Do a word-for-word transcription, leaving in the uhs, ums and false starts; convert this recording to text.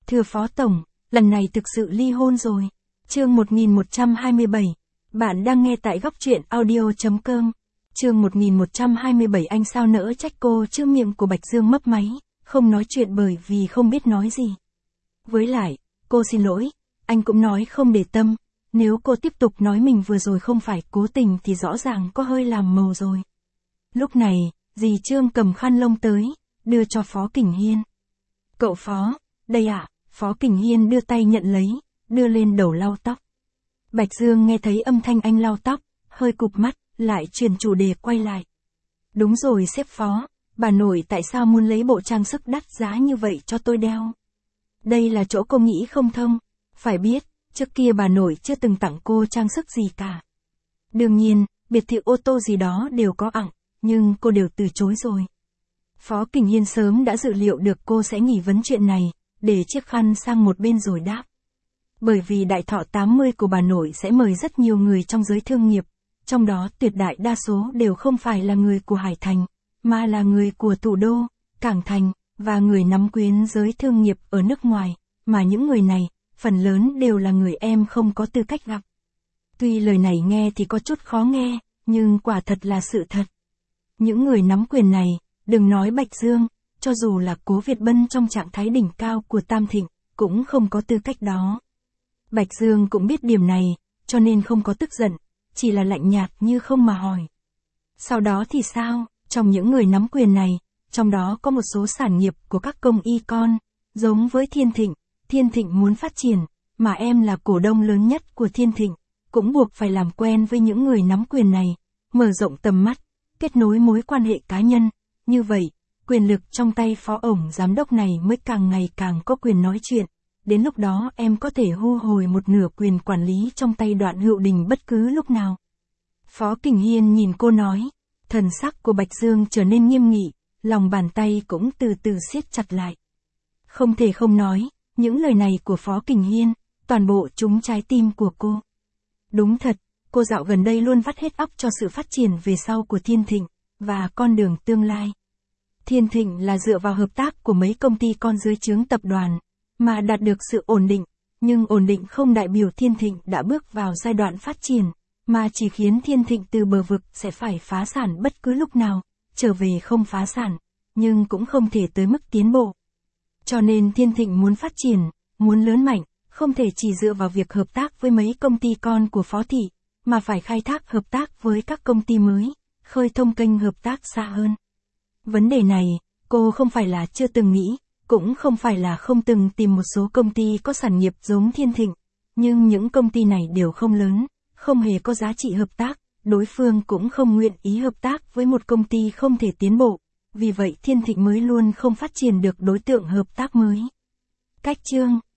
Thưa Phó Tổng, lần này thực sự ly hôn rồi. Chương một nghìn một trăm hai mươi bảy. Bạn đang nghe tại góc truyện audio chấm com. Chương một nghìn một trăm hai mươi bảy. Anh sao nỡ trách cô chứ? Miệng của Bạch Dương mấp máy, không nói chuyện bởi vì không biết nói gì. Với lại, cô xin lỗi, anh cũng nói không để tâm, nếu cô tiếp tục nói mình vừa rồi không phải cố tình thì rõ ràng có hơi làm màu rồi. Lúc này, dì Trương cầm khăn lông tới, đưa cho Phó Kình Hiên. Cậu Phó, đây ạ. À, Phó Kình Hiên đưa tay nhận lấy, đưa lên đầu lau tóc. Bạch Dương nghe thấy âm thanh anh lau tóc, hơi cụp mắt, lại chuyển chủ đề quay lại. Đúng rồi sếp Phó, bà nội tại sao muốn lấy bộ trang sức đắt giá như vậy cho tôi đeo? Đây là chỗ cô nghĩ không thông, phải biết, trước kia bà nội chưa từng tặng cô trang sức gì cả. Đương nhiên, biệt thự ô tô gì đó đều có ẵng, nhưng cô đều từ chối rồi. Phó Kình Hiên sớm đã dự liệu được cô sẽ nghi vấn chuyện này, để chiếc khăn sang một bên rồi đáp. Bởi vì đại thọ tám mươi của bà nội sẽ mời rất nhiều người trong giới thương nghiệp, trong đó tuyệt đại đa số đều không phải là người của Hải Thành, mà là người của thủ đô, Cảng Thành, và người nắm quyền giới thương nghiệp ở nước ngoài, mà những người này, phần lớn đều là người em không có tư cách gặp. Tuy lời này nghe thì có chút khó nghe, nhưng quả thật là sự thật. Những người nắm quyền này, đừng nói Bạch Dương, cho dù là Cố Việt Bân trong trạng thái đỉnh cao của Tam Thịnh, cũng không có tư cách đó. Bạch Dương cũng biết điểm này, cho nên không có tức giận, chỉ là lạnh nhạt như không mà hỏi. Sau đó thì sao? Trong những người nắm quyền này, trong đó có một số sản nghiệp của các công y con, giống với Thiên Thịnh, Thiên Thịnh muốn phát triển, mà em là cổ đông lớn nhất của Thiên Thịnh, cũng buộc phải làm quen với những người nắm quyền này, mở rộng tầm mắt, kết nối mối quan hệ cá nhân, như vậy, quyền lực trong tay phó ổng giám đốc này mới càng ngày càng có quyền nói chuyện, đến lúc đó em có thể thu hồi một nửa quyền quản lý trong tay Đoạn Hữu Đình bất cứ lúc nào. Phó Kình Hiên nhìn cô nói, thần sắc của Bạch Dương trở nên nghiêm nghị, lòng bàn tay cũng từ từ siết chặt lại. Không thể không nói, những lời này của Phó Kình Hiên, toàn bộ trúng trái tim của cô. Đúng thật, cô dạo gần đây luôn vắt hết óc cho sự phát triển về sau của Thiên Thịnh, và con đường tương lai. Thiên Thịnh là dựa vào hợp tác của mấy công ty con dưới trướng tập đoàn, mà đạt được sự ổn định, nhưng ổn định không đại biểu Thiên Thịnh đã bước vào giai đoạn phát triển, mà chỉ khiến Thiên Thịnh từ bờ vực sẽ phải phá sản bất cứ lúc nào, trở về không phá sản, nhưng cũng không thể tới mức tiến bộ. Cho nên Thiên Thịnh muốn phát triển, muốn lớn mạnh, không thể chỉ dựa vào việc hợp tác với mấy công ty con của Phó Thị, mà phải khai thác hợp tác với các công ty mới, khơi thông kênh hợp tác xa hơn. Vấn đề này, cô không phải là chưa từng nghĩ, cũng không phải là không từng tìm một số công ty có sản nghiệp giống Thiên Thịnh, nhưng những công ty này đều không lớn, không hề có giá trị hợp tác, đối phương cũng không nguyện ý hợp tác với một công ty không thể tiến bộ, vì vậy Thiên Thịnh mới luôn không phát triển được đối tượng hợp tác mới. Cách chương